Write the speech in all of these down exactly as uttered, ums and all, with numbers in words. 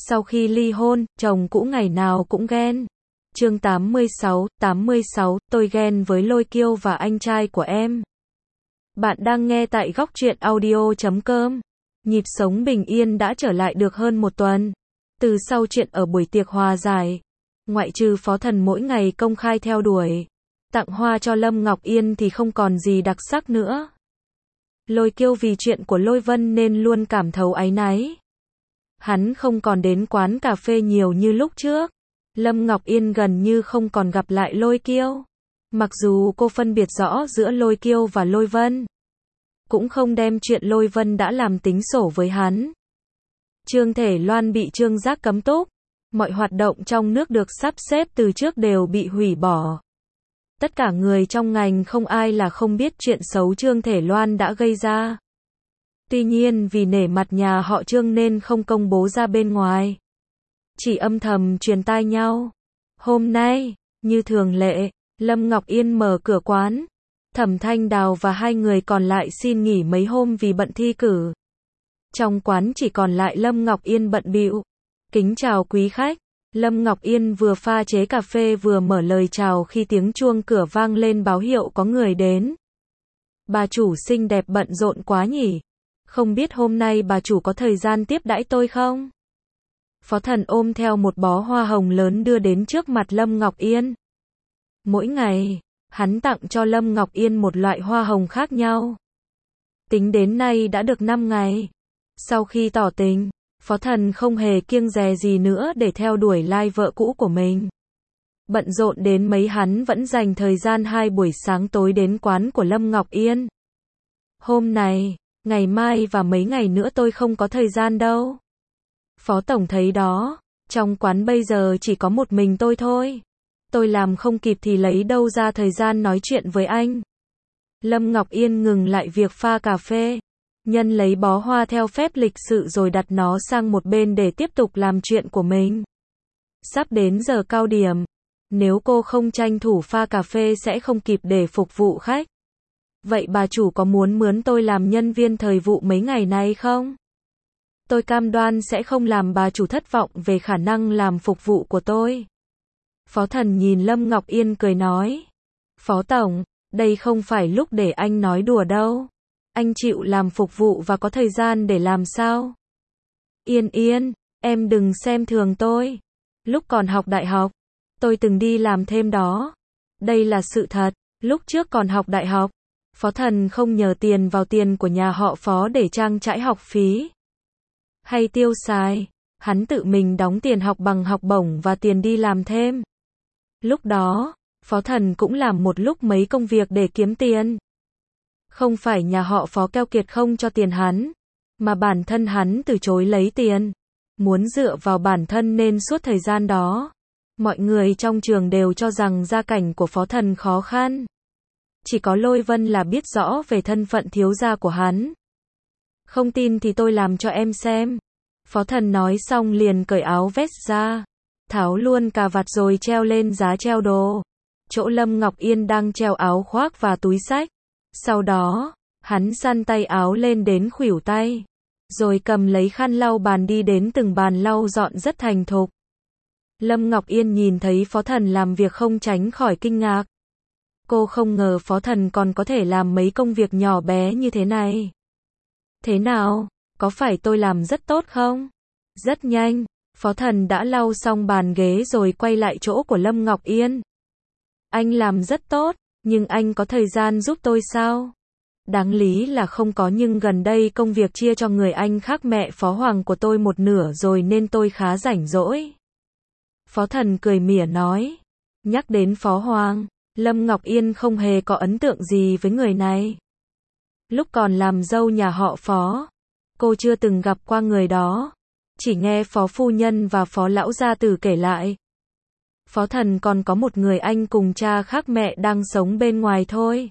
Sau khi ly hôn, chồng cũ ngày nào cũng ghen. Chương tám mươi sáu, tám mươi sáu, tôi ghen với Lôi Kiêu và anh trai của em. Bạn đang nghe tại góc truyện audio chấm com. Nhịp sống bình yên đã trở lại được hơn một tuần. Từ sau chuyện ở buổi tiệc hòa giải, ngoại trừ Phó Thần mỗi ngày công khai theo đuổi tặng hoa cho Lâm Ngọc Yên thì không còn gì đặc sắc nữa. Lôi Kiêu vì chuyện của Lôi Vân nên luôn cảm thấu áy náy. Hắn không còn đến quán cà phê nhiều như lúc trước. Lâm Ngọc Yên gần như không còn gặp lại Lôi Kiêu. Mặc dù cô phân biệt rõ giữa Lôi Kiêu và Lôi Vân, cũng không đem chuyện Lôi Vân đã làm tính sổ với hắn. Trương Thể Loan bị Trương Giác cấm túc. Mọi hoạt động trong nước được sắp xếp từ trước đều bị hủy bỏ. Tất cả người trong ngành không ai là không biết chuyện xấu Trương Thể Loan đã gây ra. Tuy nhiên vì nể mặt nhà họ Trương nên không công bố ra bên ngoài, chỉ âm thầm truyền tai nhau. Hôm nay, như thường lệ, Lâm Ngọc Yên mở cửa quán. Thẩm Thanh Đào và hai người còn lại xin nghỉ mấy hôm vì bận thi cử. Trong quán chỉ còn lại Lâm Ngọc Yên bận bịu. Kính chào quý khách. Lâm Ngọc Yên vừa pha chế cà phê vừa mở lời chào khi tiếng chuông cửa vang lên báo hiệu có người đến. Bà chủ xinh đẹp bận rộn quá nhỉ? Không biết hôm nay bà chủ có thời gian tiếp đãi tôi không? Phó Thần ôm theo một bó hoa hồng lớn đưa đến trước mặt Lâm Ngọc Yên. Mỗi ngày, hắn tặng cho Lâm Ngọc Yên một loại hoa hồng khác nhau. Tính đến nay đã được năm ngày. Sau khi tỏ tình, Phó Thần không hề kiêng dè gì nữa để theo đuổi lai vợ cũ của mình. Bận rộn đến mấy hắn vẫn dành thời gian hai buổi sáng tối đến quán của Lâm Ngọc Yên. Hôm nay, ngày mai và mấy ngày nữa tôi không có thời gian đâu. Phó Tổng thấy đó, trong quán bây giờ chỉ có một mình tôi thôi. Tôi làm không kịp thì lấy đâu ra thời gian nói chuyện với anh. Lâm Ngọc Yên ngừng lại việc pha cà phê. Nhân lấy bó hoa theo phép lịch sự rồi đặt nó sang một bên để tiếp tục làm chuyện của mình. Sắp đến giờ cao điểm. Nếu cô không tranh thủ pha cà phê sẽ không kịp để phục vụ khách. Vậy bà chủ có muốn mướn tôi làm nhân viên thời vụ mấy ngày nay không? Tôi cam đoan sẽ không làm bà chủ thất vọng về khả năng làm phục vụ của tôi. Phó Thần nhìn Lâm Ngọc Yên cười nói. Phó Tổng, đây không phải lúc để anh nói đùa đâu. Anh chịu làm phục vụ và có thời gian để làm sao? Yên Yên, em đừng xem thường tôi. Lúc còn học đại học, tôi từng đi làm thêm đó. Đây là sự thật. Lúc trước còn học đại học, Phó Thần không nhờ tiền vào tiền của nhà họ Phó để trang trải học phí hay tiêu xài. Hắn tự mình đóng tiền học bằng học bổng và tiền đi làm thêm. Lúc đó, Phó Thần cũng làm một lúc mấy công việc để kiếm tiền. Không phải nhà họ Phó keo kiệt không cho tiền hắn, mà bản thân hắn từ chối lấy tiền. Muốn dựa vào bản thân nên suốt thời gian đó, mọi người trong trường đều cho rằng gia cảnh của Phó Thần khó khăn. Chỉ có Lôi Vân là biết rõ về thân phận thiếu gia của hắn. Không tin thì tôi làm cho em xem. Phó Thần nói xong liền cởi áo vest ra, tháo luôn cà vạt rồi treo lên giá treo đồ. Chỗ Lâm Ngọc Yên đang treo áo khoác và túi xách. Sau đó, hắn săn tay áo lên đến khuỷu tay, rồi cầm lấy khăn lau bàn đi đến từng bàn lau dọn rất thành thục. Lâm Ngọc Yên nhìn thấy Phó Thần làm việc không tránh khỏi kinh ngạc. Cô không ngờ Phó Thần còn có thể làm mấy công việc nhỏ bé như thế này. Thế nào, có phải tôi làm rất tốt không? Rất nhanh, Phó Thần đã lau xong bàn ghế rồi quay lại chỗ của Lâm Ngọc Yên. Anh làm rất tốt, nhưng anh có thời gian giúp tôi sao? Đáng lý là không có, nhưng gần đây công việc chia cho người anh khác mẹ Phó Hoàng của tôi một nửa rồi nên tôi khá rảnh rỗi. Phó Thần cười mỉa nói. Nhắc đến Phó Hoàng, Lâm Ngọc Yên không hề có ấn tượng gì với người này. Lúc còn làm dâu nhà họ Phó, cô chưa từng gặp qua người đó, chỉ nghe Phó Phu Nhân và Phó Lão Gia Tử kể lại. Phó Thần còn có một người anh cùng cha khác mẹ đang sống bên ngoài thôi.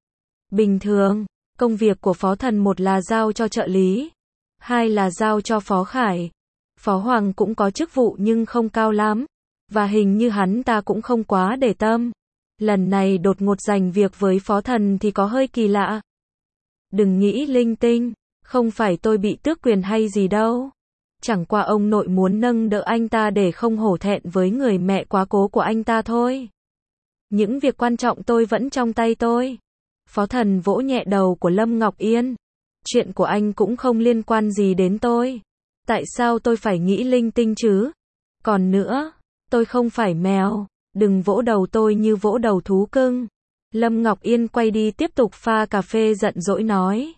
Bình thường, công việc của Phó Thần một là giao cho trợ lý, hai là giao cho Phó Khải. Phó Hoàng cũng có chức vụ nhưng không cao lắm, và hình như hắn ta cũng không quá để tâm. Lần này đột ngột giành việc với Phó Thần thì có hơi kỳ lạ. Đừng nghĩ linh tinh, không phải tôi bị tước quyền hay gì đâu. Chẳng qua ông nội muốn nâng đỡ anh ta để không hổ thẹn với người mẹ quá cố của anh ta thôi. Những việc quan trọng tôi vẫn trong tay tôi. Phó Thần vỗ nhẹ đầu của Lâm Ngọc Yên. Chuyện của anh cũng không liên quan gì đến tôi. Tại sao tôi phải nghĩ linh tinh chứ? Còn nữa, tôi không phải mèo. Đừng vỗ đầu tôi như vỗ đầu thú cưng. Lâm Ngọc Yên quay đi tiếp tục pha cà phê giận dỗi nói.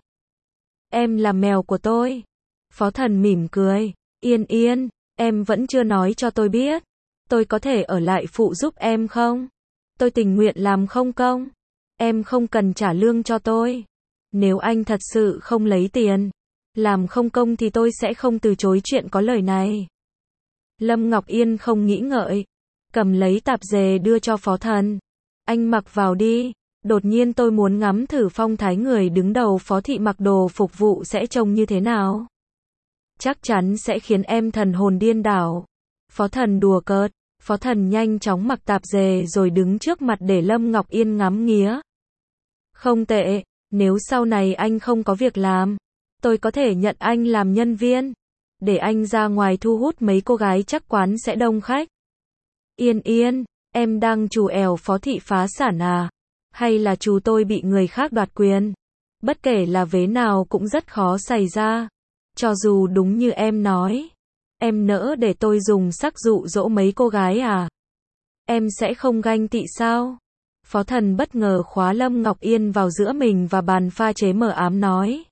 Em là mèo của tôi. Phó Thần mỉm cười. Yên Yên, em vẫn chưa nói cho tôi biết. Tôi có thể ở lại phụ giúp em không? Tôi tình nguyện làm không công. Em không cần trả lương cho tôi. Nếu anh thật sự không lấy tiền, làm không công thì tôi sẽ không từ chối chuyện có lời này. Lâm Ngọc Yên không nghĩ ngợi. Cầm lấy tạp dề đưa cho Phó Thần. Anh mặc vào đi. Đột nhiên tôi muốn ngắm thử phong thái người đứng đầu Phó thị mặc đồ phục vụ sẽ trông như thế nào. Chắc chắn sẽ khiến em thần hồn điên đảo. Phó Thần đùa cợt. Phó Thần nhanh chóng mặc tạp dề rồi đứng trước mặt để Lâm Ngọc Yên ngắm nghía. Không tệ, nếu sau này anh không có việc làm, tôi có thể nhận anh làm nhân viên. Để anh ra ngoài thu hút mấy cô gái chắc quán sẽ đông khách. Yên Yên, em đang trù ẻo Phó thị phá sản à? Hay là trù tôi bị người khác đoạt quyền? Bất kể là vế nào cũng rất khó xảy ra. Cho dù đúng như em nói, em nỡ để tôi dùng sắc dụ dỗ mấy cô gái à? Em sẽ không ganh tị sao? Phó Thần bất ngờ khóa Lâm Ngọc Yên vào giữa mình và bàn pha chế mờ ám nói.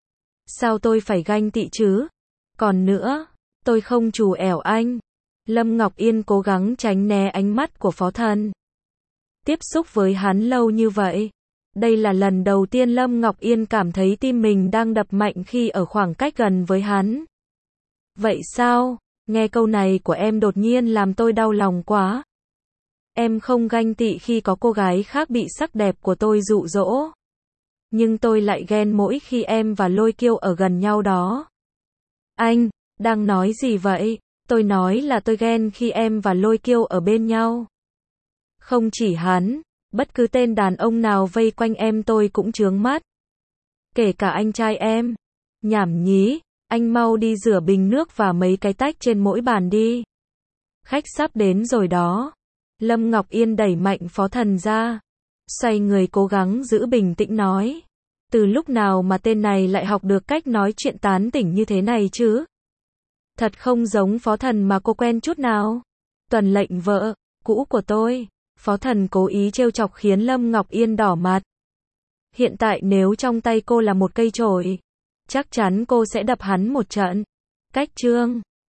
Sao tôi phải ganh tị chứ? Còn nữa, tôi không trù ẻo anh. Lâm Ngọc Yên cố gắng tránh né ánh mắt của Phó Thần. Tiếp xúc với hắn lâu như vậy, đây là lần đầu tiên Lâm Ngọc Yên cảm thấy tim mình đang đập mạnh khi ở khoảng cách gần với hắn. Vậy sao? Nghe câu này của em đột nhiên làm tôi đau lòng quá. Em không ganh tị khi có cô gái khác bị sắc đẹp của tôi dụ dỗ. Nhưng tôi lại ghen mỗi khi em và Lôi Kiêu ở gần nhau đó. Anh, đang nói gì vậy? Tôi nói là tôi ghen khi em và Lôi Kiêu ở bên nhau. Không chỉ hắn, bất cứ tên đàn ông nào vây quanh em tôi cũng chướng mắt. Kể cả anh trai em. Nhảm nhí, anh mau đi rửa bình nước và mấy cái tách trên mỗi bàn đi. Khách sắp đến rồi đó. Lâm Ngọc Yên đẩy mạnh Phó Thần ra. Xoay người cố gắng giữ bình tĩnh nói. Từ lúc nào mà tên này lại học được cách nói chuyện tán tỉnh như thế này chứ? Thật không giống Phó Thần mà cô quen chút nào. Tuần lệnh vợ cũ của tôi. Phó Thần cố ý trêu chọc khiến Lâm Ngọc Yên đỏ mặt. Hiện tại nếu trong tay cô là một cây chổi, chắc chắn cô sẽ đập hắn một trận. Cách chương